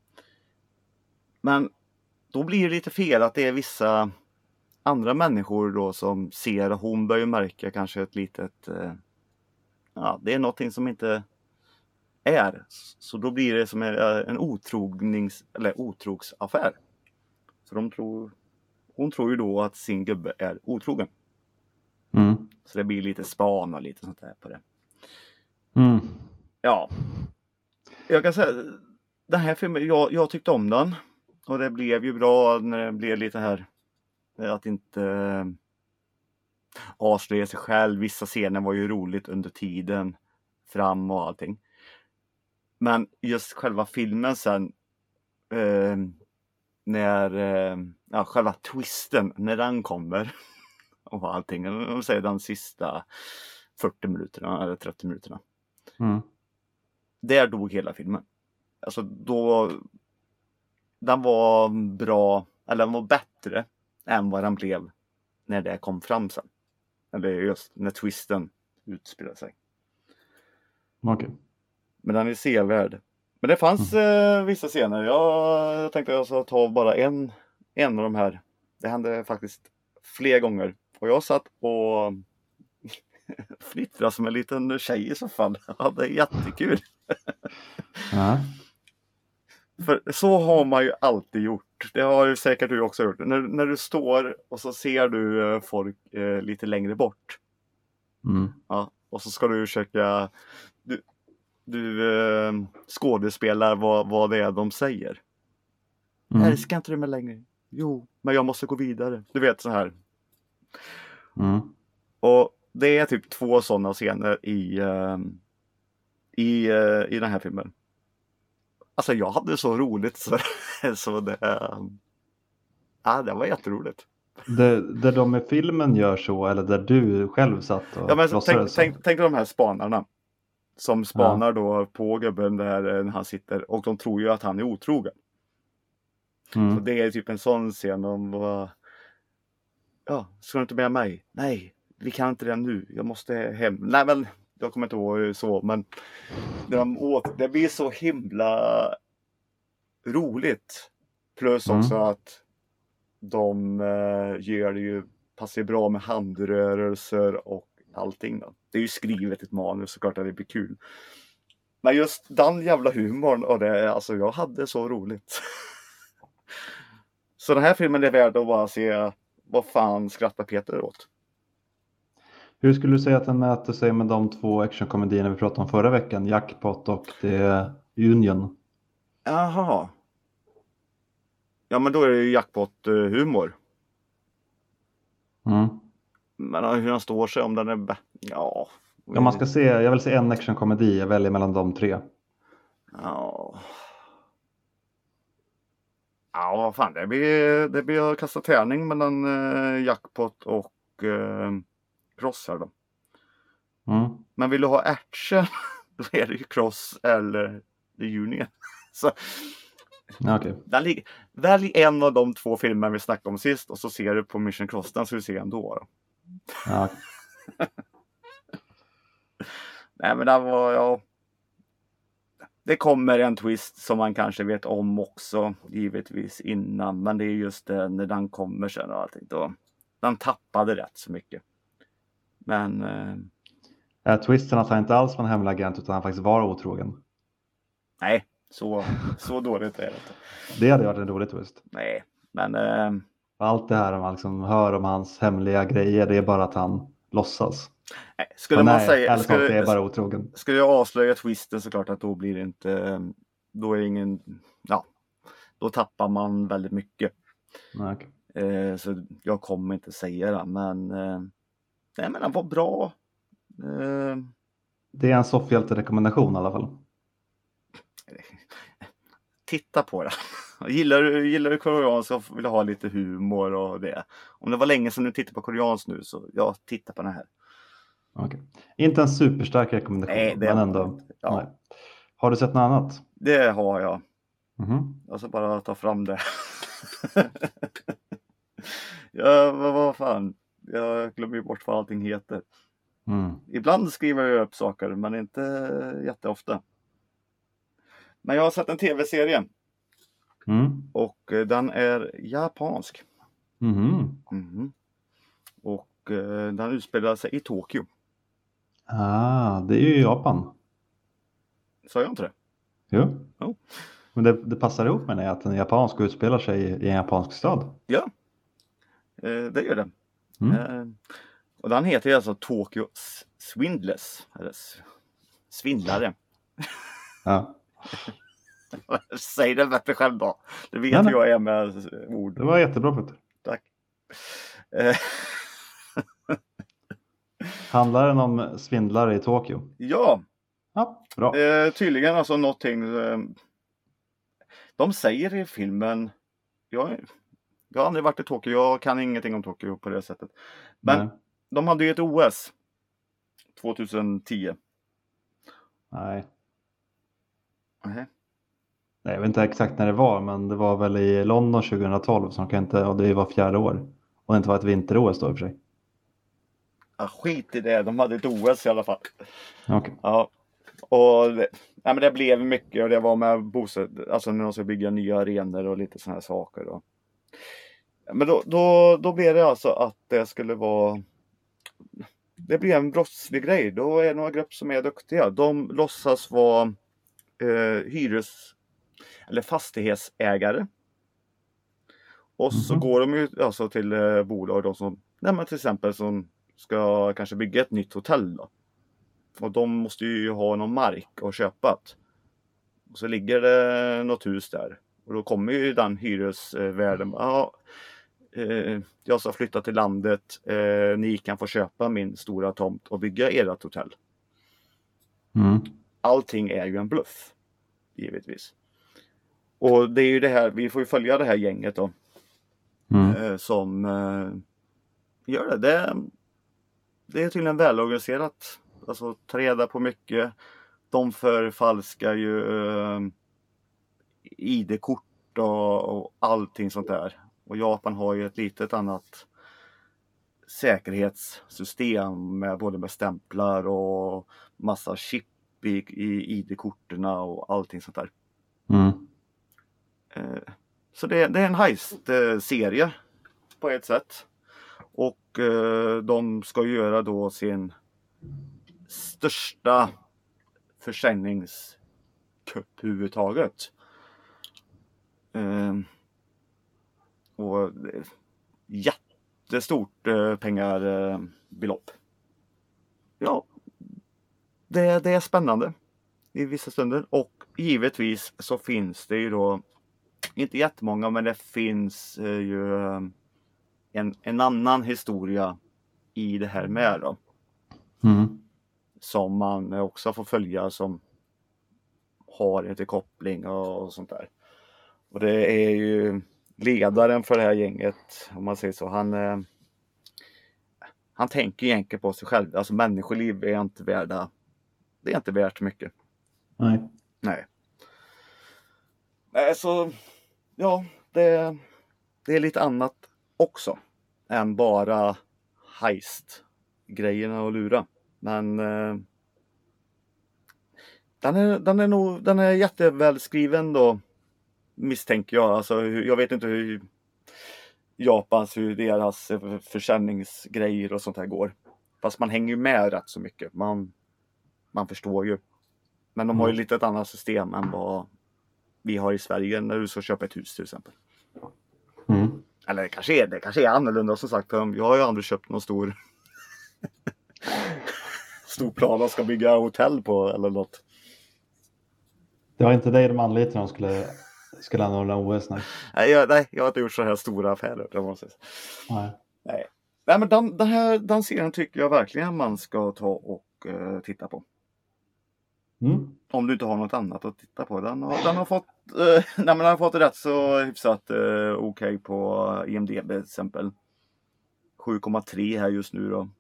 Men då blir det lite fel att det är vissa andra människor då som ser att hon börjar märka kanske ett litet det är någonting som inte är. Så då blir det som en otrågsaffär. Så hon tror ju då att sin gubbe är otrogen. Så det blir lite span och lite sånt där på det. Ja. Jag kan säga, den här filmen, jag tyckte om den. Och det blev ju bra när det blev lite här att inte avslöja sig själv. Vissa scener var ju roligt under tiden fram och allting. Men just själva filmen sen när själva twisten när den kommer och allting, de säger den sista 40 minuterna eller 30 minuterna. Där dog hela filmen. Alltså då den var bra, eller den var bättre än vad den blev när det kom fram sen. Eller just när twisten utspelade sig. Okej. Men den är sevärd. Men det fanns vissa scener. Jag tänkte att jag ska ta bara en av de här. Det hände faktiskt fler gånger. Och jag satt och flittrade som en liten tjej i så fall. Ja, det är jättekul. För så har man ju alltid gjort. Det har ju säkert du också gjort. När du står och så ser du folk lite längre bort. Ja, och så ska du försöka... Du skådespelar vad det är de säger. Nej, ska inte du med längre? Jo, men jag måste gå vidare. Du vet så här. Och det är typ 2 sådana scener i den här filmen. Alltså jag hade så roligt så det var jätteroligt. Där de i filmen gör så, eller där du själv satt och tänk de här spanarna som spanar då på gubben där när han sitter, och de tror ju att han är otrogen. Så det är typ en sån scen om ska du inte med mig? Nej, vi kan inte det nu. Jag måste hem. Nej, men jag kommer inte ihåg så, men det blir så himla roligt. Plus också att de gör det ju, passar bra med handrörelser och allting då. Det är ju skrivet ett manus, såklart att det blir kul. Men just den jävla humorn och det, alltså jag hade så roligt. Så den här filmen är värd att bara se vad fan skrattar Peter åt. Hur skulle du säga att den mäter sig med de 2 actionkomedierna vi pratade om förra veckan? Jackpot och The Union. Jaha. Ja, men då är det ju Jackpot-humor. Men hur den står sig, om den är... Ja, man ska se, jag vill se en actionkomedi. Jag väljer mellan de 3. Ja, vad fan. Det blir att kasta tärning mellan Jackpot och Cross här då. Men vill du ha action, då är det ju Cross eller The Union. Så okay. Välj en av de 2 filmer vi snackade om sist, och så ser du på Mission Cross, den så du ser ändå då. Ja. Nej, men det var det kommer en twist som man kanske vet om också, givetvis innan, men det är just det, när den kommer sen och allting då. Den tappade rätt så mycket. Men twisten att han inte alls var en hemlig agent, utan han faktiskt var otrogen. Nej, så dåligt är det inte. Det hade varit en rolig twist. Nej, men allt det här man liksom hör om hans hemliga grejer, det är bara att han låtsas. Nej, skulle det är bara otrogen. Skulle jag avslöja twisten, så klart att då blir det inte, då är det ingen, då tappar man väldigt mycket. Okay. Så jag kommer inte säga det, men nej, men den var bra. Det är en soffhjälte-rekommendation i alla fall. Titta på det. Gillar du koreansk och vill ha lite humor och det. Om det var länge sedan du tittade på koreansk nu, så titta på den här. Okay. Inte en superstark rekommendation. Nej, men ändå. Ja. Nej. Har du sett något annat? Det har jag. Jag ska bara ta fram det. Vad fan. Jag glömmer ju bort vad allting heter. Ibland skriver jag upp saker, men inte jätteofta. Men jag har sett en tv-serie. Och den är japansk. Och den utspelar sig i Tokyo. Det är ju Japan. Sa jag inte det? Jo. Oh. Men det passar ihop med det, att en japansk utspelar sig i en japansk stad. Ja, det gör det. Och den heter alltså Tokyo Swindlers. Eller svindlare. Ja. Säg det bättre själv då. Det vet Nej. jag är med ord. Det var jättebra Peter. Tack. Handlar den om svindlare i Tokyo? Ja. Ja, bra. Tydligen alltså någonting. De säger i filmen. Jag har aldrig varit i Tokyo. Jag kan ingenting om Tokyo på det sättet. Men Nej. de hade ju ett OS 2010. Nej. Nej. Nej, jag vet inte exakt när det var, men det var väl i London 2012 som kan inte, och det var 4:e år. Och det inte var ett vinter-OS då i och för sig. Ja, skit i det, de hade ett OS i alla fall. Okay. Ja. Och men det blev mycket och det var med alltså när de ska bygga nya arenor och lite sådana här saker. Då. Men då blev det alltså att det skulle vara. Det blir en brottslig grej. Då är det några grupper som är duktiga. De låtsas vara eller fastighetsägare. Och så går de ju alltså till bolag då som, till exempel som ska kanske bygga ett nytt hotell då. Och de måste ju ha någon mark att köpa. Och så ligger det något hus där. Och då kommer ju den hyresvärden. Jag ska flytta till landet. Ni kan få köpa min stora tomt och bygga ert hotell. Allting är ju en bluff. Givetvis. Och det är ju det här. Vi får ju följa det här gänget då. Som gör det. Det är tydligen välorganiserat. Alltså ta reda på mycket. De förfalskar ju ID-kort och allting sånt där. Och Japan har ju ett litet annat säkerhetssystem med både med stämplar och massa chip i ID-korterna och allting sånt där. Så det är en heist-serie på ett sätt. Och de ska göra då sin största försäljningskupp överhuvudtaget. Och jättestort pengarbelopp. Ja, det är spännande i vissa stunder. Och givetvis så finns det ju då inte jättemånga, men det finns ju en annan historia i det här med då. Som man också får följa som har lite koppling och sånt där. Och det är ju ledaren för det här gänget, om man säger så. Han tänker egentligen på sig själv. Alltså människoliv är inte värda. Det är inte värt mycket. Nej. Så ja, det är lite annat också än bara heist-grejerna och lura. Men den är jättevälskriven då, misstänker jag. Alltså, jag vet inte hur hur deras försäljningsgrejer och sånt här går. Fast man hänger ju med rätt så mycket. Man förstår ju. Men de har ju lite ett annat system än vad vi har i Sverige när du ska köpa ett hus till exempel. Eller det kanske är annorlunda som sagt. Jag har ju aldrig köpt någon stor plan och ska bygga hotell på eller något. Det var inte dig de anlitade när de skulle anordna OS? Nej, jag har inte gjort så här stora affärer. Nej, men den serien tycker jag verkligen man ska ta och titta på. Om du inte har något annat att titta på. Den har fått rätt så hyfsat okej på IMDb till exempel. 7,3 här just nu då.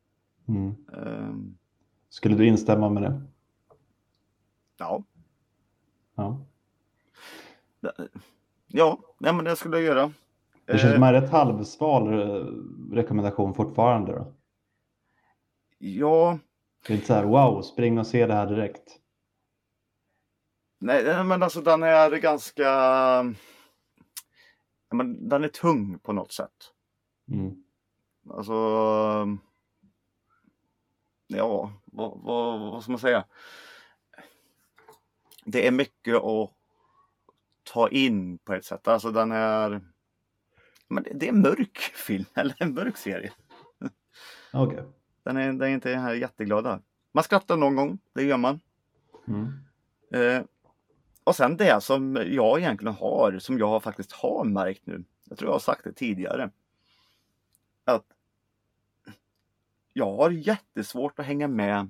Skulle du instämma med det? Ja. Ja, men det skulle jag göra. Det känns som en rätt halvsval rekommendation fortfarande då. Ja. Det är inte så här, wow, spring och se det här direkt. Nej, men alltså den är ganska. Men den är tung på något sätt. Alltså. Ja, vad ska man säga? Det är mycket att ta in på ett sätt. Alltså den är. Men det är en mörk film eller en mörk serie. Okej. Den är inte här jätteglada. Man skrattar någon gång, det gör man. Och sen det som jag egentligen har, som jag faktiskt har märkt nu. Jag tror jag har sagt det tidigare. Att jag har jättesvårt att hänga med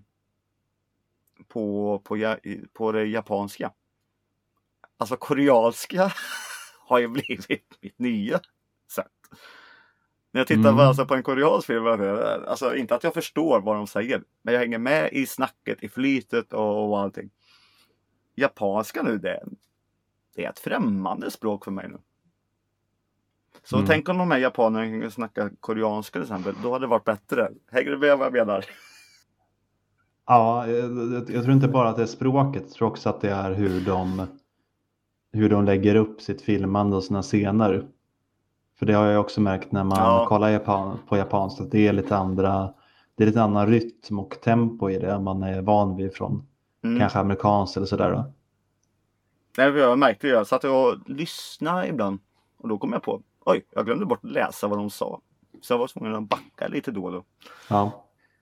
på det japanska. Alltså koreanska har ju blivit mitt nya sätt. När jag tittar på en koreansk film, alltså inte att jag förstår vad de säger, men jag hänger med i snacket, i flytet och allting. Japanska nu, det är ett främmande språk för mig nu. Så tänk om de här japanerna kunde snacka koreanska till exempel, då hade det varit bättre. Hänger du med vad jag menar? Ja, jag tror inte bara att det är språket, jag tror också att det är hur de lägger upp sitt filmande och sina scener. För det har jag också märkt när man kollar på japanskt, att det är lite annan rytm och tempo i det än man är van vid från kanske amerikanskt eller sådär då. Nej, jag märkte det. Jag satt och lyssnade ibland och då kom jag på, jag glömde bort att läsa vad de sa. Så jag var tvungen att backa lite då och då. Ja.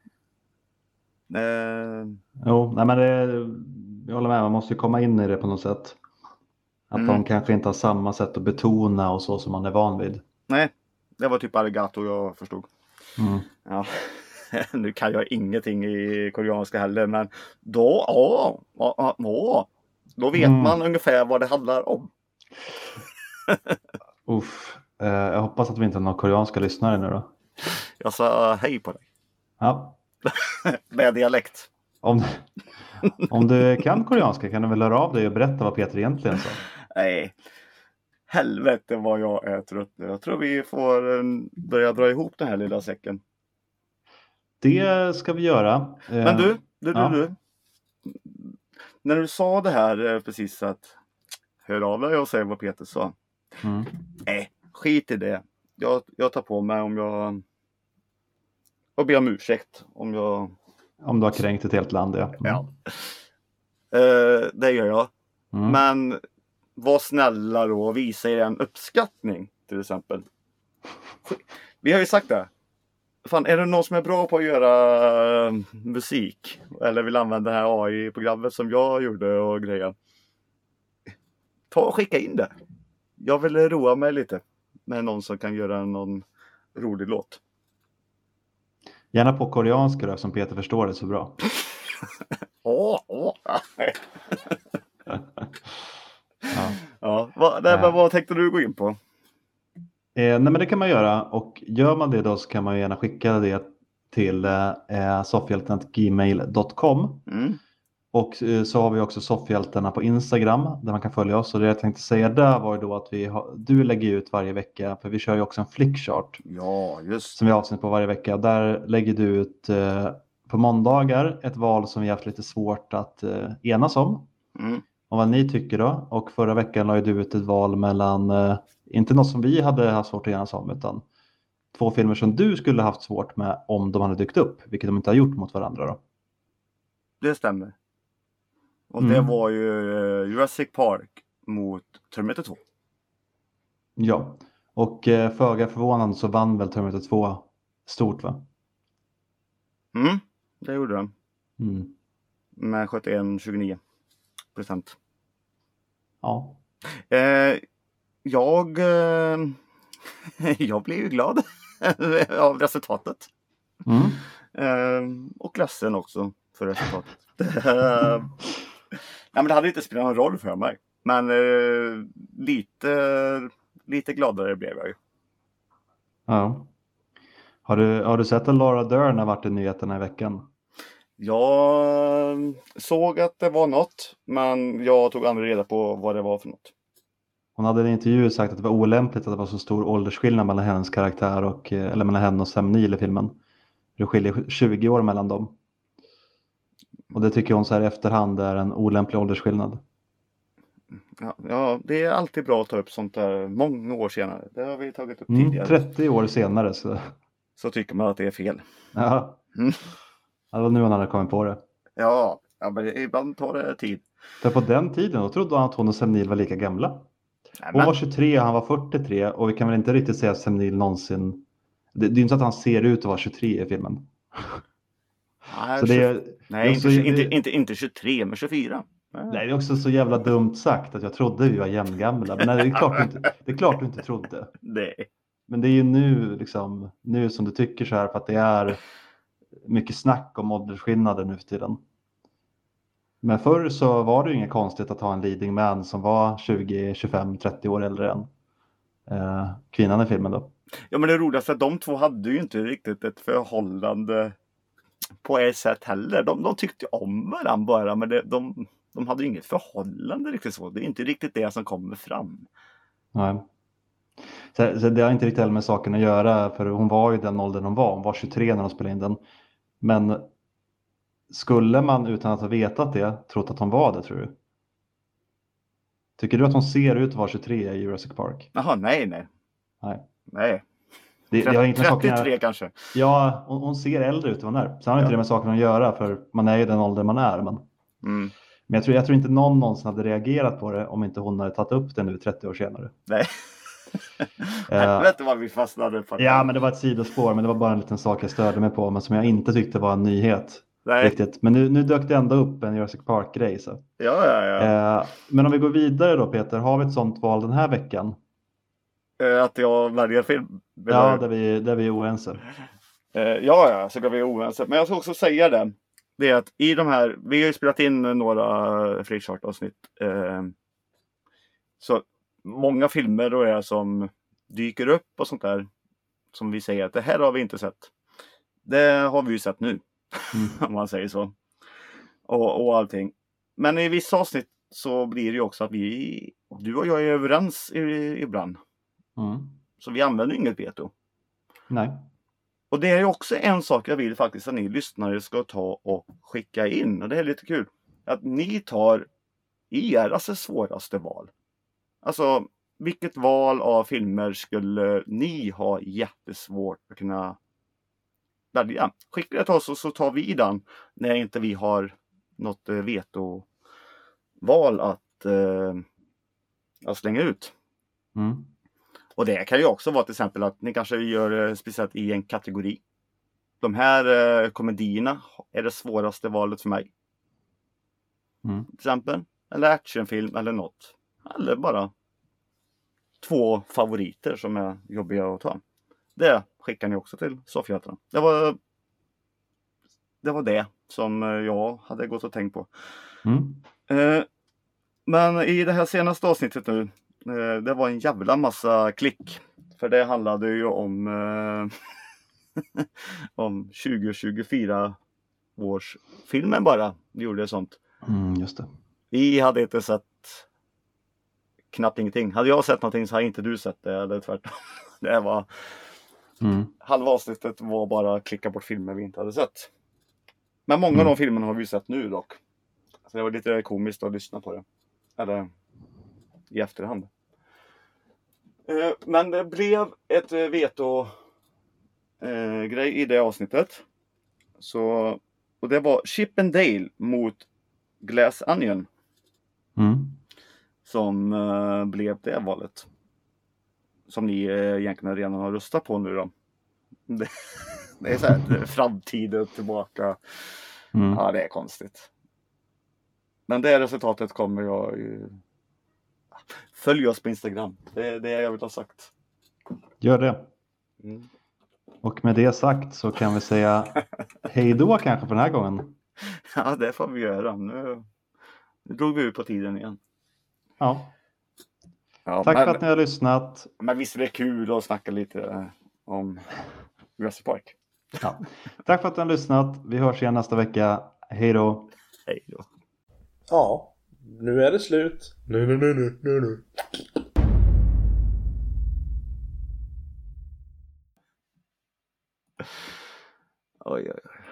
Jo, nej men jag håller med, man måste ju komma in i det på något sätt. Att de kanske inte har samma sätt att betona och så som man är van vid. Nej, det var typ arigato jag förstod. Ja. Nu kan jag ingenting i koreanska heller, men då vet man ungefär vad det handlar om. Jag hoppas att vi inte har några koreanska lyssnare nu då. Jag sa hej på dig. Ja. Med dialekt. Om du kan koreanska kan du väl höra av dig och berätta vad Peter egentligen sa? Nej. Helvete vad jag är trött nu. Jag tror vi får börja dra ihop den här lilla säcken. Det ska vi göra. Men du. När du sa det här precis att hör av dig och säg vad Peter sa. Nej, skit i det. Jag tar på mig om jag och ber om ursäkt om du har kränkt ett helt land, ja. Ja. Det gör jag. Men var snälla då och visa er en uppskattning till exempel. Vi har ju sagt det. Fan, är det någon som är bra på att göra musik eller vill använda det här AI-programmet som jag gjorde och grejer, ta och skicka in det. Jag vill roa mig lite med någon som kan göra någon rolig låt. Gärna på koreanska då, som Peter förstår det så bra. Vad tänkte du gå in på? Nej, men det kan man göra, och gör man det då så kan man gärna skicka det till soffhjälten@gmail.com. Och så har vi också Soffhjältarna på Instagram där man kan följa oss. Och det jag tänkte säga där var ju då att du lägger ut varje vecka, för vi kör ju också en flickchart. Ja, just. Som vi avsnitt på varje vecka. Där lägger du ut på måndagar ett val som vi har haft lite svårt att enas om. Om vad ni tycker då. Och förra veckan la du ut ett val mellan, inte något som vi hade haft svårt att enas om, utan 2 filmer som du skulle haft svårt med om de hade dykt upp. Vilket de inte har gjort mot varandra då. Det stämmer. Och det var ju Jurassic Park mot Terminator 2. Ja, och föga förvånande så vann väl Terminator 2 stort, va? Det gjorde den. Med 71-29%. Ja. Jag blev ju glad av resultatet. Och ledsen också för resultatet. Nej, men det hade inte spelat någon roll för mig. Men lite gladare blev jag ju. Ja. Har du sett att Laura Dern har varit i nyheterna i veckan? Jag såg att det var något, men jag tog aldrig reda på vad det var för något. Hon hade i en intervju sagt att det var olämpligt att det var så stor åldersskillnad mellan hennes karaktär eller mellan henne och Sam Neill i filmen. Det skiljer 20 år mellan dem. Och det tycker hon så här i efterhand är en olämplig åldersskillnad. Ja, det är alltid bra att ta upp sånt där många år senare. Det har vi tagit upp tidigare. 30 år senare. Så tycker man att det är fel. Ja. Det var nu han hade kommit på det. Ja, men ibland tar det tid. För på den tiden då trodde han att hon och Sam Neill var lika gamla. Hon var 23 och han var 43. Och vi kan väl inte riktigt säga att Sam Neill någonsin... Det är inte så att han ser ut att vara 23 i filmen. Nej, så det är, inte 23 men 24. Nej, det är också så jävla dumt sagt att jag trodde vi var jämngamla. Men nej, det är klart du inte trodde. Nej. Men det är ju nu som du tycker så här för att det är mycket snack om åldersskillnader nu för tiden. Men förr så var det ju inget konstigt att ha en leading man som var 20, 25, 30 år äldre än kvinnan i filmen då. Ja, men det roligaste är att de två hade ju inte riktigt ett förhållande på ett sätt heller. De tyckte om varandra bara, men de hade ju inget förhållande riktigt så. Det är inte riktigt det som kommer fram. Nej. Så det har inte riktigt med saken att göra, för hon var ju den åldern hon var. Hon var 23 när de spelade in den. Men skulle man utan att ha vetat det trott att hon var det, tror du? Tycker du att hon ser ut att vara 23 i Jurassic Park? Jaha, nej. Det har inte 33 kanske. Ja, hon ser äldre ut än vad hon är. Sen har inte det med saken att göra, för man är ju den ålder man är. Men jag tror inte någon någonsin hade reagerat på det om inte hon hade tagit upp det nu 30 år senare. Nej. Vet du vad vi fastnade på? Ja, men det var ett sidospår, men det var bara en liten sak jag störde mig på, men som jag inte tyckte var en nyhet. Nej. Riktigt. Men nu dök det ändå upp en Jurassic Park-grej. Så. Ja. Men om vi går vidare då, Peter, har vi ett sånt val den här veckan? Att jag väljer film? Ja, där vi är oense. Ja, så vi är oense. Men jag ska också säga det är att i de här, vi har ju spelat in några Freakshock-avsnitt. Så många filmer då är som dyker upp och sånt där, som vi säger att det här har vi inte sett. Det har vi ju sett nu, om man säger så. Och allting. Men i vissa avsnitt så blir det ju också att du och jag är överens ibland. Så vi använder inget veto. Nej. Och det är ju också en sak jag vill faktiskt att ni lyssnare ska ta och skicka in. Och det är lite kul. Att ni tar era svåraste val. Alltså, vilket val av filmer skulle ni ha jättesvårt att kunna välja? Skicka det till oss och så tar vi den när inte vi har något vetoval att slänga ut. Och det kan ju också vara till exempel att ni kanske gör speciellt i en kategori. De här komedierna är det svåraste valet för mig. Till exempel. Eller actionfilm eller något. Eller bara 2 favoriter som är jobbiga att ta. Det skickar ni också till Soffhjältarna. Det var det som jag hade gått och tänkt på. Men i det här senaste avsnittet nu, det var en jävla massa klick. För det handlade ju om om 2024 års filmen bara. Vi gjorde sånt. Just det. Vi hade inte sett knappt ingenting. Hade jag sett någonting så hade inte du sett det. Eller tvärtom. Det var halva avsnittet var bara klicka bort filmer vi inte hade sett. Men många av de filmerna har vi sett nu dock. Så det var lite komiskt att lyssna på det. Eller i efterhand. Men det blev ett veto grej i det avsnittet. Så, och det var Chip and Dale mot Glass Onion. Som blev det valet. Som ni egentligen redan har röstat på nu då. Det är så här framtiden tillbaka. Ja, det är konstigt. Men det resultatet kommer jag ju... Följ oss på Instagram. Det är det jag vill ha sagt. Gör det. Och med det sagt så kan vi säga hej då kanske för den här gången. Ja, det får vi göra. Nu drog vi ut på tiden igen. Ja. Tack för att ni har lyssnat. Men visst är det kul att snacka lite om Jurassic Park. Ja. Tack för att ni har lyssnat. Vi hörs igen nästa vecka. Hej då. Hej då. Ja, nu är det slut. Nu. Oj.